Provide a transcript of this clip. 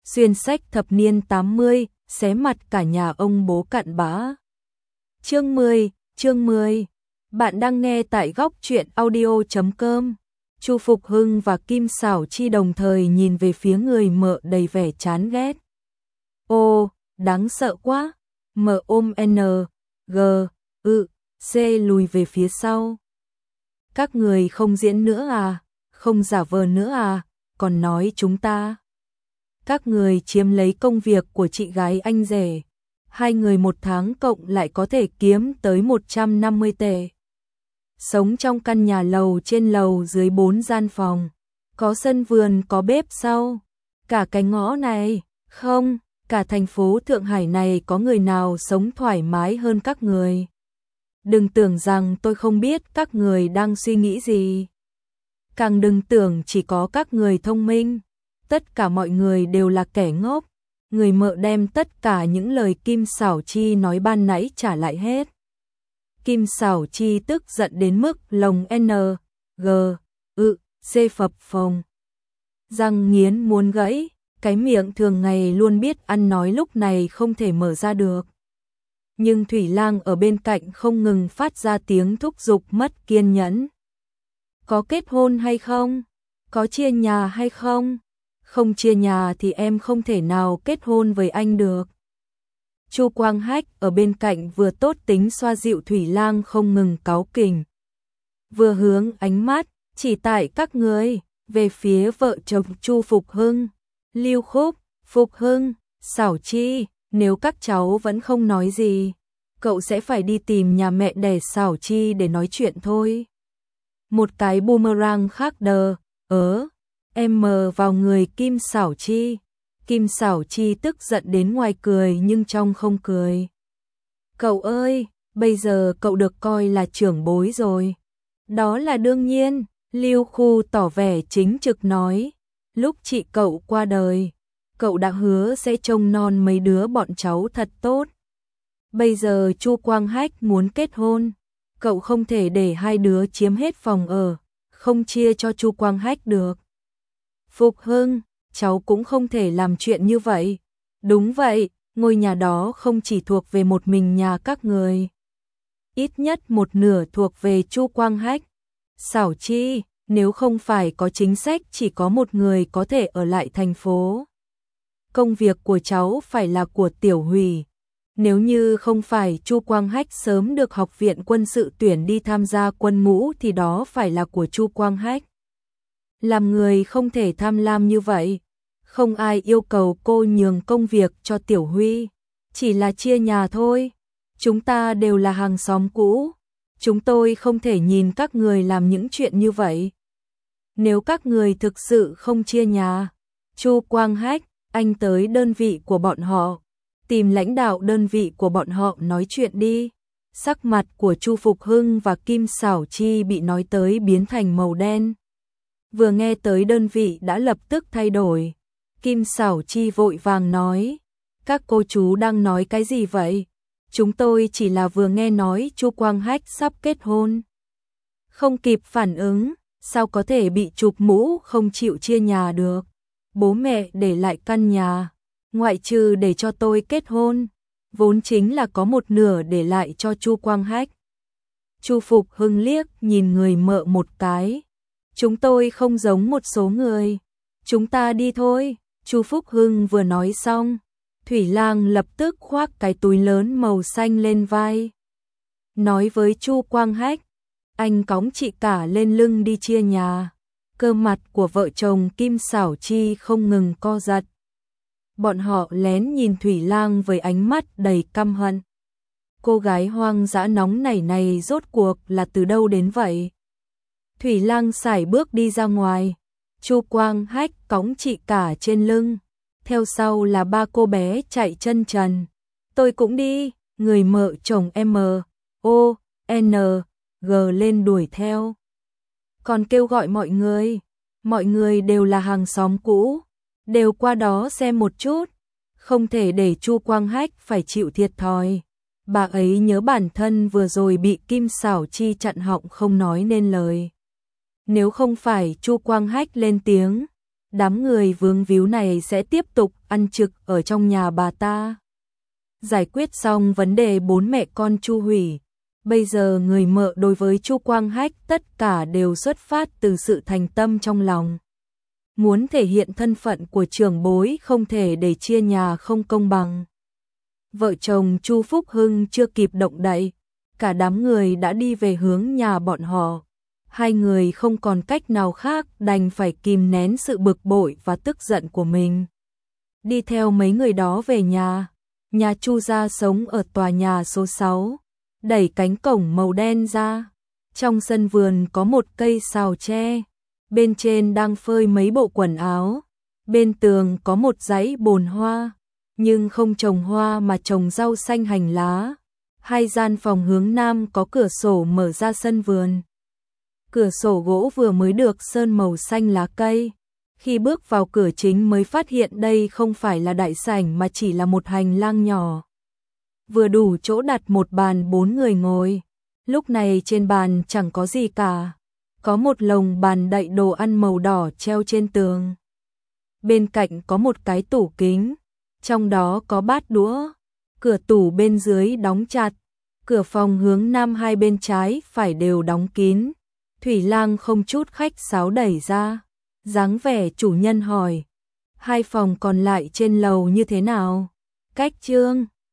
xuyên sách thập niên 80, xé mặt cả nhà ông bố cặn bã. Chương 10. Bạn đang nghe tại góc truyện audio.com. Chu Phục Hưng và Kim Xảo Chi đồng thời nhìn về phía người mợ đầy vẻ chán ghét. Ô, đáng sợ quá. Mợ ôm C lùi về phía sau. Các người không diễn nữa à, không giả vờ nữa à, còn nói chúng ta. Các người chiếm lấy công việc của chị gái anh rể. 2 người 1 tháng cộng lại có thể kiếm tới 150 tệ. Sống trong căn nhà lầu trên lầu dưới 4 gian phòng. Có sân vườn, có bếp sau. Cả cái ngõ này, không, cả thành phố Thượng Hải này có người nào sống thoải mái hơn các người. Đừng tưởng rằng tôi không biết các người đang suy nghĩ gì. Càng đừng tưởng chỉ có các người thông minh. Tất cả mọi người đều là kẻ ngốc. Người mợ đem tất cả những lời Kim Xảo Chi nói ban nãy trả lại hết. Kim Xảo Chi tức giận đến mức lồng C phập phồng. Răng nghiến muốn gãy, cái miệng thường ngày luôn biết ăn nói lúc này không thể mở ra được. Nhưng Thủy Lang ở bên cạnh không ngừng phát ra tiếng thúc giục mất kiên nhẫn. Có kết hôn hay không? Có chia nhà hay không? Không chia nhà thì em không thể nào kết hôn với anh được. Chu Quang Hách ở bên cạnh vừa tốt tính xoa dịu Thủy Lang không ngừng cáu kỉnh, vừa hướng ánh mắt chỉ tại các người về phía vợ chồng Chu Phục Hưng, Lưu Khúc, Phục Hưng, Xảo Chi. Nếu các cháu vẫn không nói gì, cậu sẽ phải đi tìm nhà mẹ đẻ Xảo Chi để nói chuyện thôi. Một cái boomerang khác em mờ vào người Kim Xảo Chi. Kim Xảo Chi tức giận đến ngoài cười nhưng trong không cười. Cậu ơi, bây giờ cậu được coi là trưởng bối rồi. Đó là đương nhiên, Lưu Khu tỏ vẻ chính trực nói. Lúc chị cậu qua đời, cậu đã hứa sẽ trông non mấy đứa bọn cháu thật tốt. Bây giờ Chu Quang Hách muốn kết hôn, cậu không thể để 2 đứa chiếm hết phòng ở, không chia cho Chu Quang Hách được. Phục Hưng, cháu cũng không thể làm chuyện như vậy. Đúng vậy, ngôi nhà đó không chỉ thuộc về một mình nhà các người. Ít nhất một nửa thuộc về Chu Quang Hách. Xảo Chi, nếu không phải có chính sách chỉ có một người có thể ở lại thành phố. Công việc của cháu phải là của Tiểu Hủy. Nếu như không phải Chu Quang Hách sớm được học viện quân sự tuyển đi tham gia quân ngũ thì đó phải là của Chu Quang Hách. Làm người không thể tham lam như vậy. Không ai yêu cầu cô nhường công việc cho Tiểu Huy. Chỉ là chia nhà thôi. Chúng ta đều là hàng xóm cũ. Chúng tôi không thể nhìn các người làm những chuyện như vậy. Nếu các người thực sự không chia nhà, Chu Quang Hách, anh tới đơn vị của bọn họ, tìm lãnh đạo đơn vị của bọn họ nói chuyện đi. Sắc mặt của Chu Phục Hưng và Kim Xảo Chi bị nói tới biến thành màu đen. Vừa nghe tới đơn vị đã lập tức thay đổi. Kim Xảo Chi vội vàng nói, các cô chú đang nói cái gì vậy? Chúng tôi chỉ là vừa nghe nói Chu Quang Hách sắp kết hôn. Không kịp phản ứng, sao có thể bị chụp mũ không chịu chia nhà được? Bố mẹ để lại căn nhà, ngoại trừ để cho tôi kết hôn, vốn chính là có một nửa để lại cho Chu Quang Hách. Chu Phục Hưng liếc nhìn người mợ một cái. Chúng tôi không giống một số người. Chúng ta đi thôi. Chu Phúc Hưng vừa nói xong, Thủy Lang lập tức khoác cái túi lớn màu xanh lên vai. Nói với Chu Quang Hách, anh cõng chị cả lên lưng đi chia nhà. Cơ mặt của vợ chồng Kim Xảo Chi không ngừng co giật. Bọn họ lén nhìn Thủy Lang với ánh mắt đầy căm hận. Cô gái hoang dã nóng nảy này rốt cuộc là từ đâu đến vậy? Thủy Lang sải bước đi ra ngoài. Chu Quang Hách cõng chị cả trên lưng. Theo sau là 3 cô bé chạy chân trần. Tôi cũng đi. Người mợ chồng MONG lên đuổi theo. Còn kêu gọi mọi người. Mọi người đều là hàng xóm cũ. Đều qua đó xem một chút. Không thể để Chu Quang Hách phải chịu thiệt thòi. Bà ấy nhớ bản thân vừa rồi bị Kim Xảo Chi chặn họng không nói nên lời. Nếu không phải Chu Quang Hách lên tiếng, đám người vướng víu này sẽ tiếp tục ăn trực ở trong nhà bà ta. Giải quyết xong vấn đề bốn mẹ con Chu Hủy, bây giờ người mợ đối với Chu Quang Hách tất cả đều xuất phát từ sự thành tâm trong lòng. Muốn thể hiện thân phận của trưởng bối không thể để chia nhà không công bằng. Vợ chồng Chu Phúc Hưng chưa kịp động đậy, cả đám người đã đi về hướng nhà bọn họ. Hai người không còn cách nào khác đành phải kìm nén sự bực bội và tức giận của mình. Đi theo mấy người đó về nhà. Nhà Chu gia sống ở tòa nhà số 6, đẩy cánh cổng màu đen ra. Trong sân vườn có một cây sào tre, bên trên đang phơi mấy bộ quần áo. Bên tường có một dãy bồn hoa, nhưng không trồng hoa mà trồng rau xanh hành lá. Hai gian phòng hướng nam có cửa sổ mở ra sân vườn. Cửa sổ gỗ vừa mới được sơn màu xanh lá cây. Khi bước vào cửa chính mới phát hiện đây không phải là đại sảnh mà chỉ là một hành lang nhỏ. Vừa đủ chỗ đặt một bàn 4 người ngồi. Lúc này trên bàn chẳng có gì cả. Có một lồng bàn đậy đồ ăn màu đỏ treo trên tường. Bên cạnh có một cái tủ kính, trong đó có bát đũa. Cửa tủ bên dưới đóng chặt. Cửa phòng hướng nam hai bên trái phải đều đóng kín. Thủy Lang không chút khách sáo đẩy ra. Dáng vẻ chủ nhân hỏi, hai phòng còn lại trên lầu như thế nào? Cách Trương